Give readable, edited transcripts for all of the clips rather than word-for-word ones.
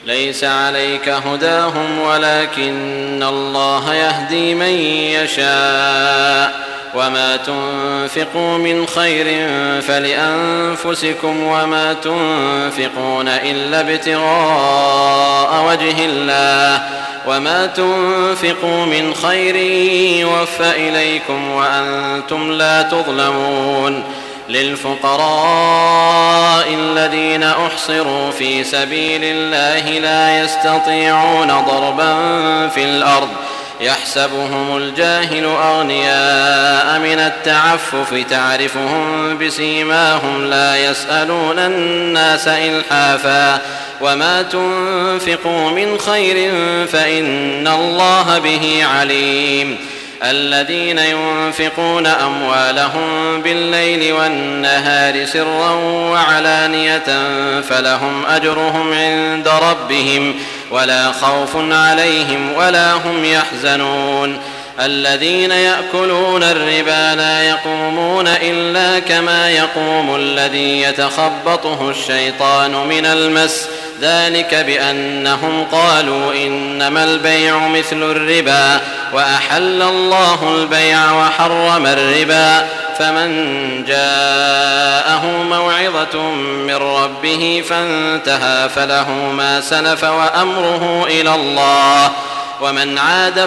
ليس عليك هداهم ولكن الله يهدي من يشاء وما تنفقوا من خير فلأنفسكم وما تنفقون إلا ابتغاء وجه الله وما تنفقوا من خير يوفى إليكم وأنتم لا تظلمون للفقراء الذين أحصروا في سبيل الله لا يستطيعون ضربا في الأرض يحسبهم الجاهل أغنياء من التعفف تعرفهم بسيماهم لا يسألون الناس إلحافا وما تنفقوا من خير فإن الله به عليم الذين ينفقون أموالهم بالليل والنهار سرا وعلانية فلهم أجرهم عند ربهم ولا خوف عليهم ولا هم يحزنون الذين يأكلون الربا لا يقومون إلا كما يقوم الذي يتخبطه الشيطان من المس ذلك بأنهم قالوا إنما البيع مثل الربا وأحل الله البيع وحرم الربا فمن جاءه موعظة من ربه فانتهى فله ما سلف وأمره إلى الله ومن عاد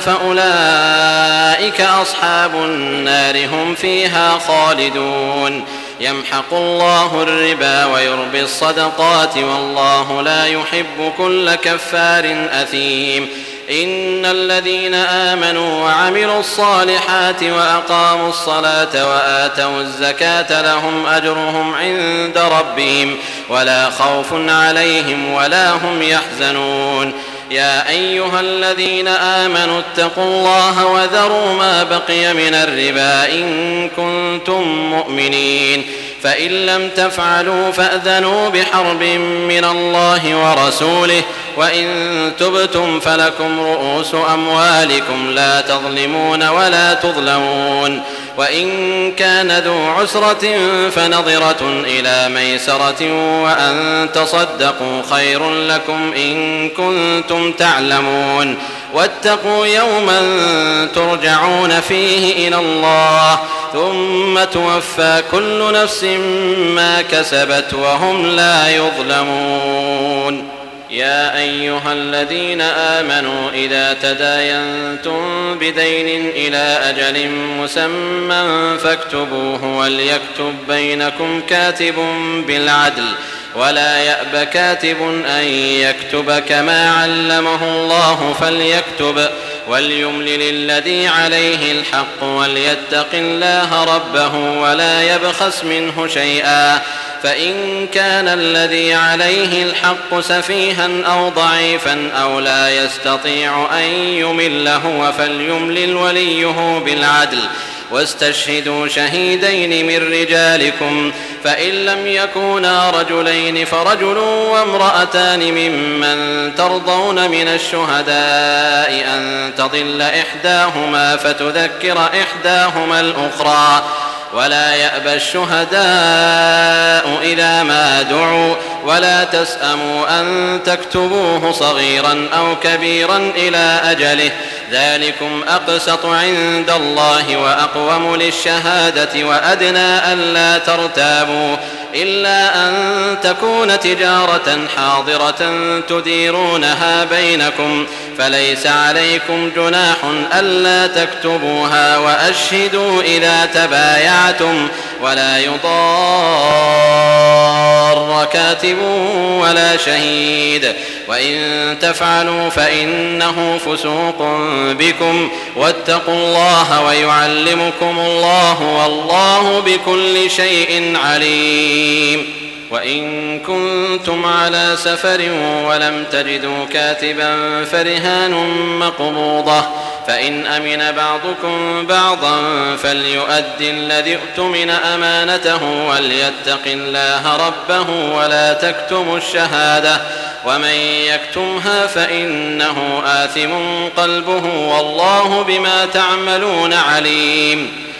فأولئك أصحاب النار هم فيها خالدون يمحق الله الربا ويربي الصدقات والله لا يحب كل كفار أثيم إن الذين آمنوا وعملوا الصالحات وأقاموا الصلاة وآتوا الزكاة لهم أجرهم عند ربهم ولا خوف عليهم ولا هم يحزنون يا أيها الذين آمنوا اتقوا الله وذروا ما بقي من الربا إن كنتم مؤمنين فإن لم تفعلوا فأذنوا بحرب من الله ورسوله وإن تبتم فلكم رؤوس أموالكم لا تظلمون ولا تظلمون وإن كان ذو عسرة فنظرة إلى ميسرة وأن تصدقوا خير لكم إن كنتم تعلمون واتقوا يوما ترجعون فيه إلى الله ثم توفى كل نفس ما كسبت وهم لا يظلمون يا أيها الذين آمنوا إذا تداينتم بدين إلى أجل مسمى فاكتبوه وليكتب بينكم كاتب بالعدل ولا يأب كاتب أن يكتب كما علمه الله فليكتب وليملل الذي عليه الحق وليتق الله ربه ولا يبخس منه شيئا فإن كان الذي عليه الحق سفيها أو ضعيفا أو لا يستطيع أن يمل هو فليملل وليه بالعدل واستشهدوا شهيدين من رجالكم فإن لم يكونا رجلين فرجل وامرأتان ممن ترضون من الشهداء أن تضل إحداهما فتذكر إحداهما الأخرى ولا يأبى الشهداء إذا ما دعوا ولا تسأموا أن تكتبوه صغيرا أو كبيرا إلى أجله ذلكم أقسط عند الله وأقوم للشهادة وأدنى ألا ترتابوا إلا أن تكون تجارة حاضرة تديرونها بينكم فليس عليكم جناح ألا تكتبوها وأشهدوا إذا تبايعتم ولا يضار كاتب ولا شهيد وإن تفعلوا فإنه فسوق بكم واتقوا الله ويعلمكم الله والله بكل شيء عليم وإن كنتم على سفر ولم تجدوا كاتبا فرهان مقبوضة فإن أمن بعضكم بعضا فليؤدي الذي اؤتمن أمانته وليتق الله ربه ولا تكتموا الشهادة ومن يكتمها فإنه آثم قلبه والله بما تعملون عليم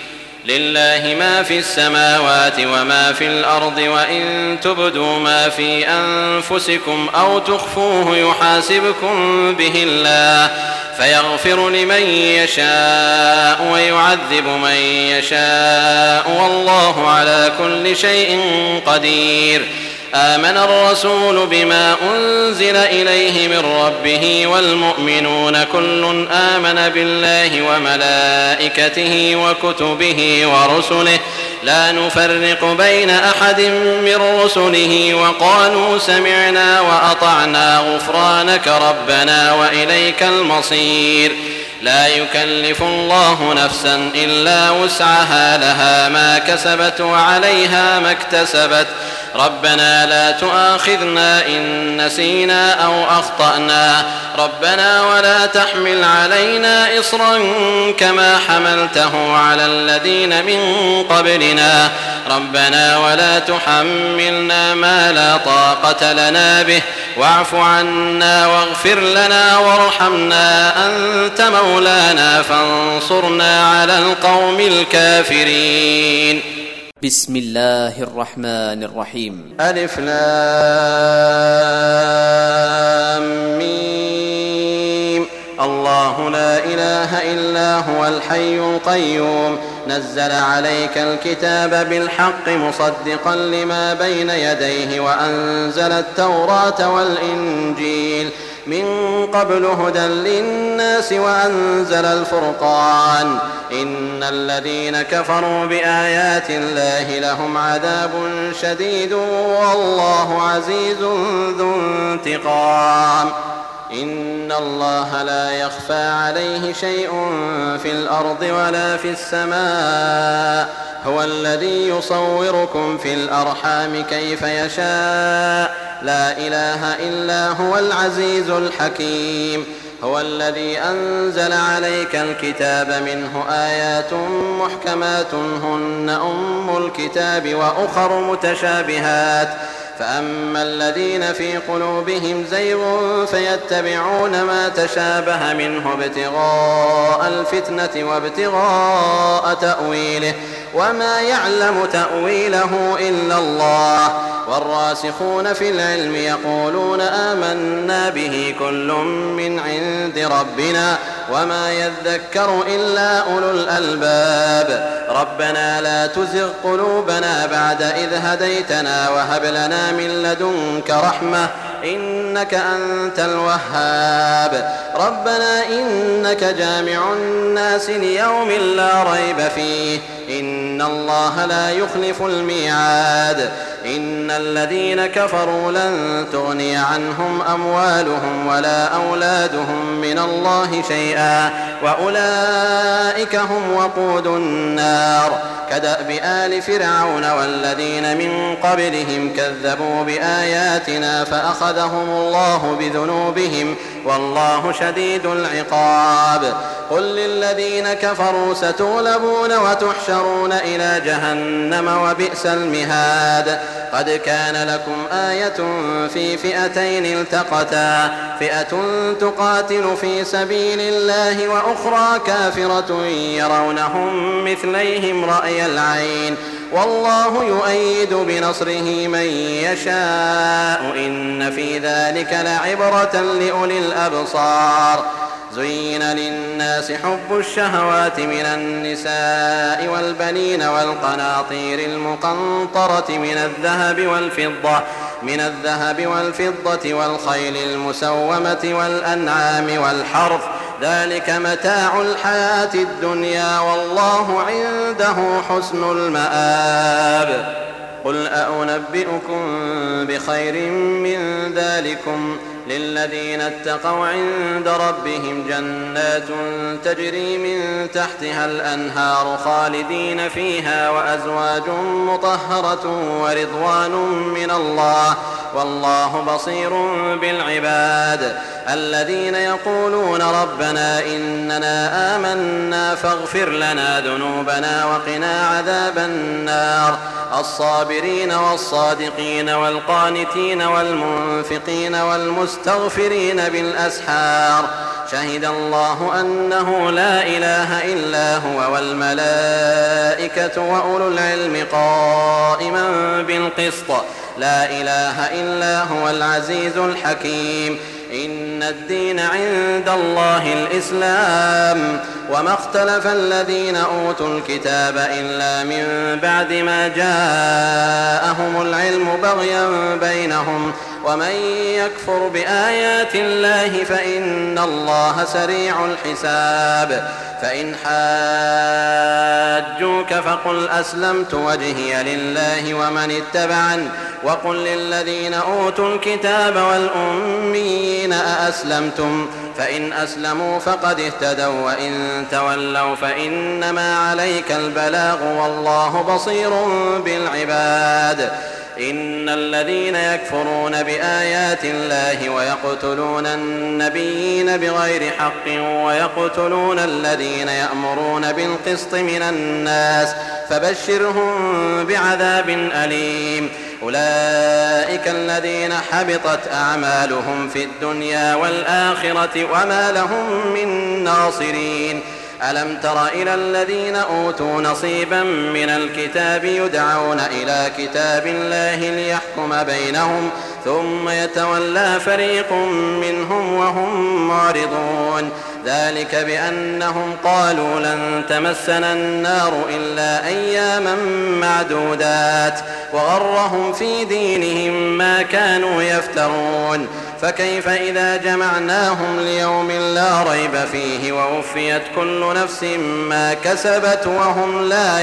لله ما في السماوات وما في الأرض وإن تبدوا ما في أنفسكم أو تخفوه يحاسبكم به الله فيغفر لمن يشاء ويعذب من يشاء والله على كل شيء قدير. آمن الرسول بما أنزل إليه من ربه والمؤمنون كل آمن بالله وملائكته وكتبه ورسله لا نفرق بين أحد من رسله وقالوا سمعنا وأطعنا غفرانك ربنا وإليك المصير. لا يكلف الله نفسا إلا وسعها لها ما كسبت وعليها ما اكتسبت ربنا لا تؤاخذنا إن نسينا أو أخطأنا ربنا ولا تحمل علينا إصرا كما حملته على الذين من قبلنا ربنا ولا تحملنا ما لا طاقة لنا به واعف عنا واغفر لنا وارحمنا أنت مولانا فانصرنا على القوم الكافرين. بسم الله الرحمن الرحيم. ألف لام ميم. الله لا إله إلا هو الحي القيوم نزل عليك الكتاب بالحق مصدقا لما بين يديه وأنزل التوراة والإنجيل من قبل هدى للناس وأنزل الفرقان إن الذين كفروا بآيات الله لهم عذاب شديد والله عزيز ذو انتقام. إن الله لا يخفى عليه شيء في الأرض ولا في السماء هو الذي يصوركم في الأرحام كيف يشاء لا إله إلا هو العزيز الحكيم. هو الذي أنزل عليك الكتاب منه آيات محكمات هن أم الكتاب وأخر متشابهات فأما الذين في قلوبهم زيغ فيتبعون ما تشابه منه ابتغاء الفتنة وابتغاء تأويله وما يعلم تأويله إلا الله والراسخون في العلم يقولون آمنا به كل من عند ربنا وما يذكر إلا أولو الألباب. ربنا لا تزغ قلوبنا بعد إذ هديتنا وهب لنا من لدنك رحمة إنك أنت الوهاب. ربنا إنك جامع الناس ليوم لا ريب فيه إن الله لا يخلف الميعاد. إن الذين كفروا لن تغني عنهم أموالهم ولا أولادهم من الله شيئا وأولئك هم وقود النار. كدأب آل فرعون والذين من قبلهم كذبوا بآياتنا فأخذهم الله بذنوبهم والله شديد العقاب. قل للذين كفروا ستغلبون وتحشرون إلى جهنم وبئس المهاد. قد كان لكم آية في فئتين التقتا فئة تقاتل في سبيل الله وأخرى كافرة يرونهم مثليهم رأي العين والله يؤيد بنصره من يشاء إن في ذلك لعبرة لأولي الأبصار. زين للناس حب الشهوات من النساء والبنين والقناطير المقنطرة من الذهب والفضة والخيل المسومة والأنعام والحرث ذلك متاع الحياة الدنيا والله عنده حسن المآب. قل أنبئكم بخير من ذلكم للذين اتقوا عند ربهم جنات تجري من تحتها الأنهار خالدين فيها وأزواج مطهرة ورضوان من الله والله بصير بالعباد. الذين يقولون ربنا إننا آمنا فاغفر لنا ذنوبنا وقنا عذاب النار. الصابرين والصادقين والقانتين والمنفقين والمستغفرين بالأسحار شهد الله أنه لا إله إلا هو والملائكة وأولو العلم قائما بالقسط لا إله إلا هو العزيز الحكيم إن الدين عند الله الإسلام وما اختلف الذين أوتوا الكتاب إلا من بعد ما جاءهم العلم بغيا بينهم ومن يكفر بآيات الله فإن الله سريع الحساب فإن حاجوك فقل أسلمت وجهي لله ومن اتبعن وقل للذين أوتوا الكتاب والأميين أأسلمتم فإن أسلموا فقد اهتدوا وإن تولوا فإنما عليك البلاغ والله بصير بالعباد إن الذين يكفرون بآيات الله ويقتلون النبيين بغير حق ويقتلون الذين يأمرون بالقسط من الناس فبشرهم بعذاب أليم أولئك الذين حبطت أعمالهم في الدنيا والآخرة وما لهم من ناصرين ألم تر إلى الذين أوتوا نصيبا من الكتاب يدعون إلى كتاب الله ليحكم بينهم ثم يتولى فريق منهم وهم معرضون ذلك بأنهم قالوا لن تمسنا النار إلا أياما معدودات وغرهم في دينهم ما كانوا يفترون فكيف إذا جمعناهم ليوم لا ريب فيه ووفيت كل نفس ما كسبت وهم لا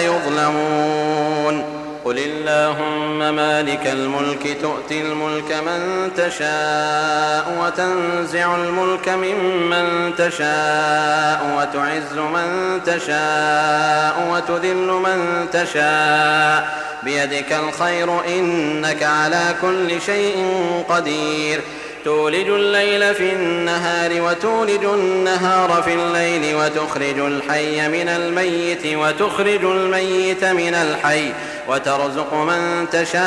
يظلمون قل اللهم مالك الملك تؤتي الملك من تشاء وتنزع الملك ممن تشاء وتعز من تشاء وتذل من تشاء بيدك الخير إنك على كل شيء قدير تولج الليل في النهار وتولج النهار في الليل وتخرج الحي من الميت وتخرج الميت من الحي وترزق من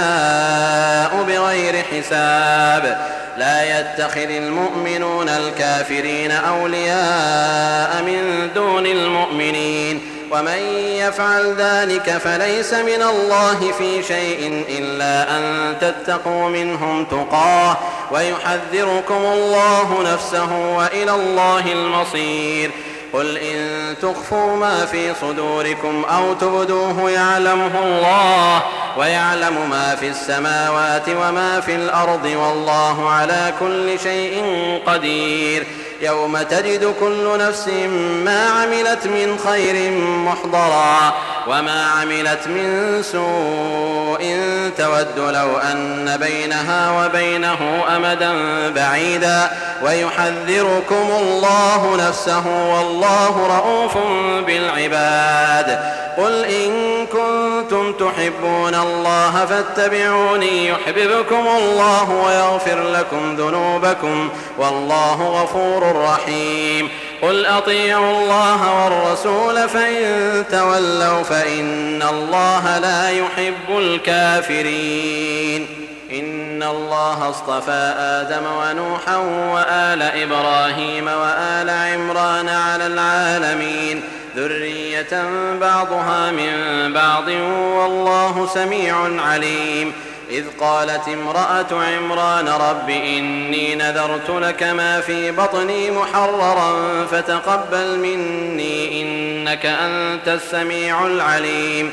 تشاء بغير حساب لا يتخذ المؤمنون الكافرين أولياء من دون المؤمنين ومن يفعل ذلك فليس من الله في شيء إلا أن تتقوا منهم تقاه ويحذركم الله نفسه وإلى الله المصير قل إن تخفوا ما في صدوركم أو تبدوه يعلمه الله ويعلم ما في السماوات وما في الأرض والله على كل شيء قدير يوم تجد كل نفس ما عملت من خير محضرا وما عملت من سوء تود لو أن بينها وبينه أمدا بعيدا ويحذركم الله نفسه والله رؤوف بالعباد قل إن كنتم تحبون الله فاتبعوني يحببكم الله ويغفر لكم ذنوبكم والله غفور رحيم قل أطيعوا الله والرسول فإن تولوا فإن الله لا يحب الكافرين إن الله اصطفى آدم ونوحا وآل إبراهيم وآل عمران على العالمين ذرية بعضها من بعض والله سميع عليم إذ قالت امرأة عمران رب إني نذرت لك ما في بطني محررا فتقبل مني إنك أنت السميع العليم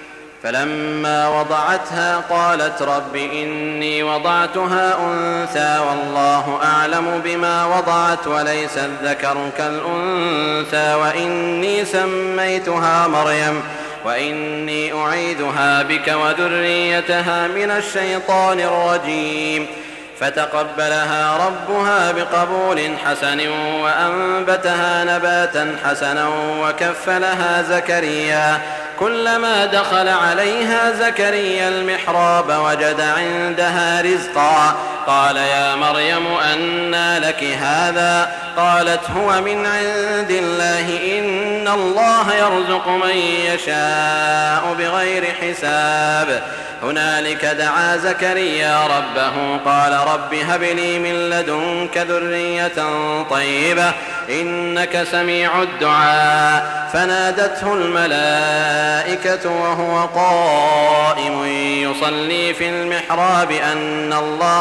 فلما وضعتها قالت رب إني وضعتها أنثى والله أعلم بما وضعت وليس الذكر كالأنثى وإني سميتها مريم وإني أعيذها بك وذريتها من الشيطان الرجيم فتقبلها ربها بقبول حسن وأنبتها نباتا حسنا وكفلها زكريا كلما دخل عليها زكريا المحراب وجد عندها رزقا قال يا مريم أنى لك هذا قالت هو من عند الله إن الله يرزق من يشاء بغير حساب هنالك دعا زكريا ربه قال رب هب لي من لدنك ذرية طيبة إنك سميع الدعاء. فنادته الملائكة وهو قائم يصلي في المحراب أن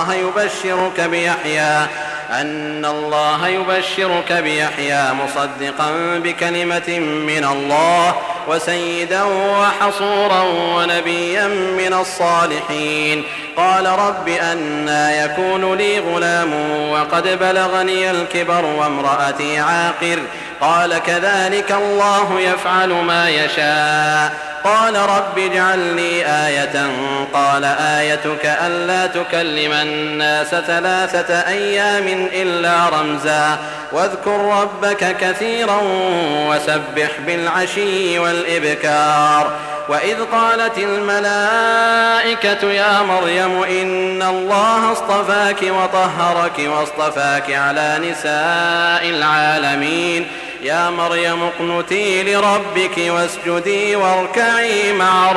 الله يبشرك بيحيى مصدقا بكلمة من الله وسيدا وحصورا ونبيا من الصالحين. قال رب أنى يكون لي غلام وقد بلغني الكبر وامرأتي عاقر؟ قال كذلك الله يفعل ما يشاء. قال رب اجعل لي آية. قال آيتك ألا تكلم الناس 3 أيام إلا رمزا واذكر ربك كثيرا وسبح بالعشي والإبكار. وإذ قالت الملائكة يا مريم إن الله اصطفاك وطهرك واصطفاك على نساء العالمين يا مريم اقنتي لربك واسجدي واركعي مع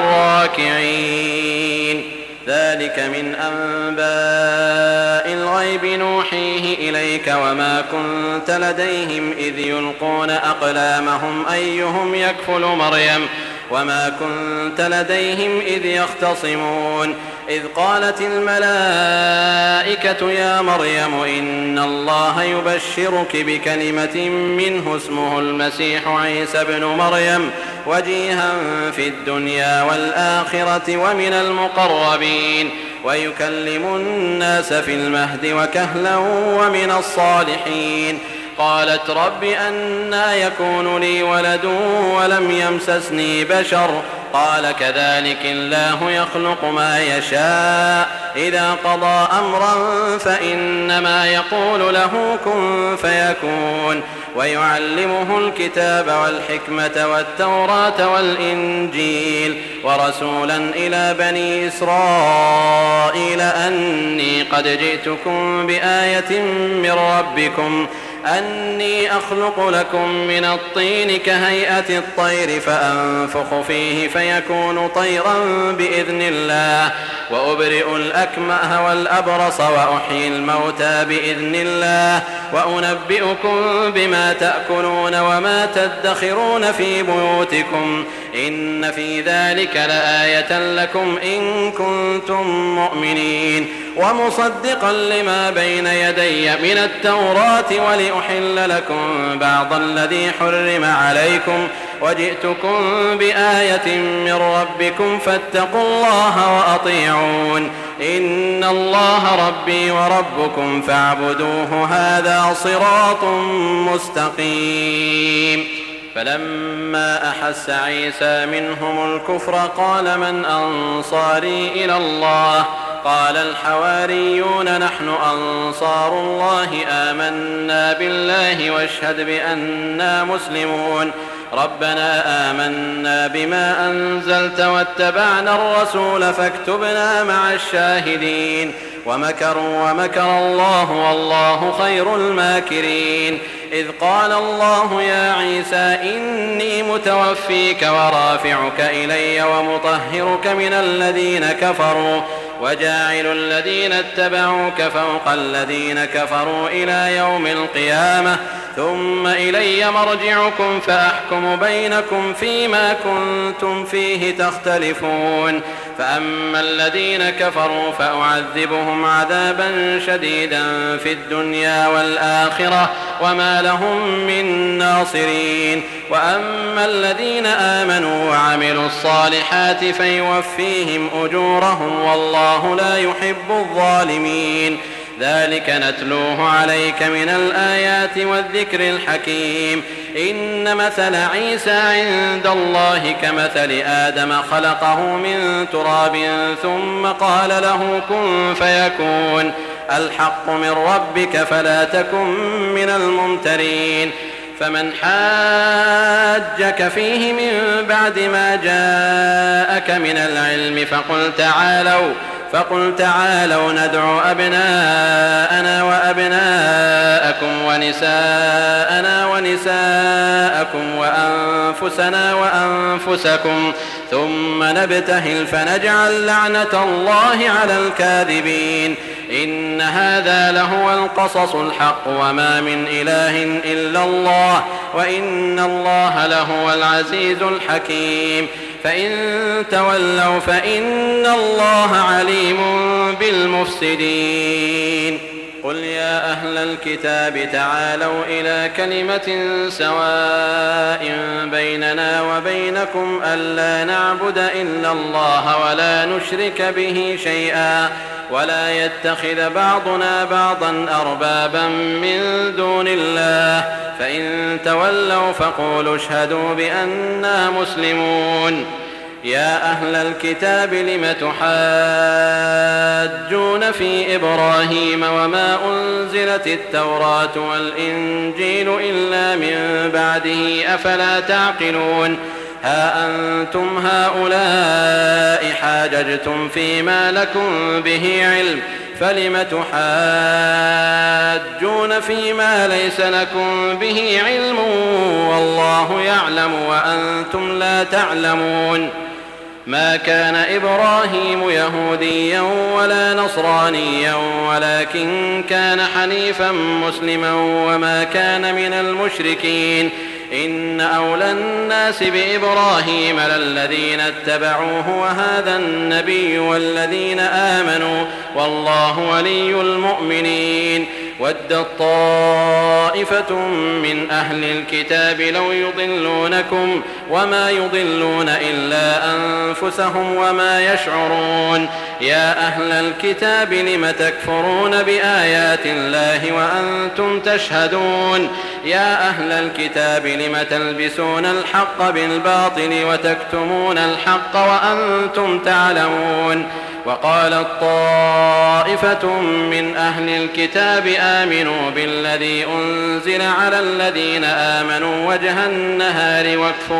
الراكعين. ذلك من أنباء الغيب نوحيه إليك وما كنت لديهم إذ يلقون أقلامهم أيهم يكفل مريم وما كنت لديهم إذ يختصمون. إذ قالت الملائكة يا مريم إن الله يبشرك بكلمة منه اسمه المسيح عيسى ابن مريم وجيها في الدنيا والآخرة ومن المقربين ويكلم الناس في المهد وكهلا ومن الصالحين. قالت رب أنى يكون لي ولد ولم يمسسني بشر؟ قال كذلك الله يخلق ما يشاء إذا قضى أمرا فإنما يقول له كن فيكون. ويعلمه الكتاب والحكمة والتوراة والإنجيل ورسولا إلى بني إسرائيل أني قد جئتكم بآية من ربكم أني أخلق لكم من الطين كهيئة الطير فأنفخ فيه فيكون طيرا بإذن الله وأبرئ الأكمه والأبرص وأحيي الموتى بإذن الله وأنبئكم بما تأكلون وما تدخرون في بيوتكم إن في ذلك لآية لكم إن كنتم مؤمنين. ومصدقا لما بين يدي من التوراة ولأحل لكم بعض الذي حرم عليكم وجئتكم بآية من ربكم فاتقوا الله وأطيعون إن الله ربي وربكم فاعبدوه هذا صراط مستقيم. فلما أحس عيسى منهم الكفر قال من أنصاري إلى الله؟ قال الحواريون نحن أنصار الله آمنا بالله واشهد بأننا مسلمون. ربنا آمنا بما أنزلت واتبعنا الرسول فاكتبنا مع الشاهدين. ومكروا ومكر الله والله خير الماكرين. إذ قال الله يا عيسى إني متوفيك ورافعك إلي ومطهرك من الذين كفروا وجاعل الذين اتبعوك فوق الذين كفروا إلى يوم القيامة ثم إلي مرجعكم فأحكم بينكم فيما كنتم فيه تختلفون. فأما الذين كفروا فأعذبهم عذابا شديدا في الدنيا والآخرة وما لهم من ناصرين. وأما الذين آمنوا وعملوا الصالحات فيوفيهم أجورهم والله لا يحب الظالمين. ذلك نتلوه عليك من الآيات والذكر الحكيم. إن مثل عيسى عند الله كمثل آدم خلقه من تراب ثم قال له كن فيكون. الحق من ربك فلا تكن من الممترين. فمن حاجك فيه من بعد ما جاءك من العلم فقل تعالوا ندعو أبناءنا وأبناءكم ونساءنا ونساءكم وأنفسنا وأنفسكم ثم نبتهل فنجعل لعنة الله على الكاذبين إن هذا لهو القصص الحق وما من إله إلا الله وإن الله لهو العزيز الحكيم فإن تولوا فإن الله عليم بالمفسدين قل يا أهل الكتاب تعالوا إلى كلمة سواء بيننا وبينكم ألا نعبد إلا الله ولا نشرك به شيئا ولا يتخذ بعضنا بعضا أربابا من دون الله فإن تولوا فقولوا اشهدوا بأننا مسلمون يا أهل الكتاب لم تحاجون في إبراهيم وما أنزلت التوراة والإنجيل إلا من بعده أفلا تعقلون ها أنتم هؤلاء حاججتم فيما لكم به علم فلم تحاجون فيما ليس لكم به علم والله يعلم وأنتم لا تعلمون ما كان إبراهيم يهوديا ولا نصرانيا ولكن كان حنيفا مسلما وما كان من المشركين إن أولى الناس بإبراهيم للذين اتبعوه وهذا النبي والذين آمنوا والله ولي المؤمنين ودت طائفة من أهل الكتاب لو يضلونكم وما يضلون إلا أنفسهم وما يشعرون يا أهل الكتاب لم تكفرون بآيات الله وأنتم تشهدون يا أهل الكتاب لم تلبسون الحق بالباطل وتكتمون الحق وأنتم تعلمون وقالت طائفة من أهل الكتاب آمنوا بالذي أنزل على الذين آمنوا وجه النهار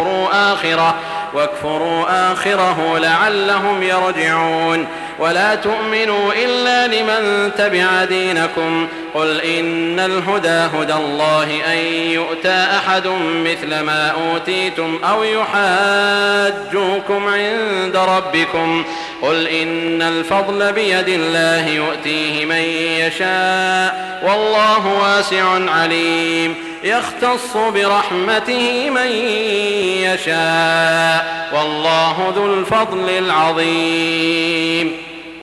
واكفروا آخره لعلهم يرجعون ولا تؤمنوا إلا لمن تبع دينكم قل إن الهدى هدى الله أن يؤتى أحد مثل ما أوتيتم أو يحاجوكم عند ربكم قل إن الفضل بيد الله يؤتيه من يشاء والله واسع عليم يختص برحمته من يشاء والله ذو الفضل العظيم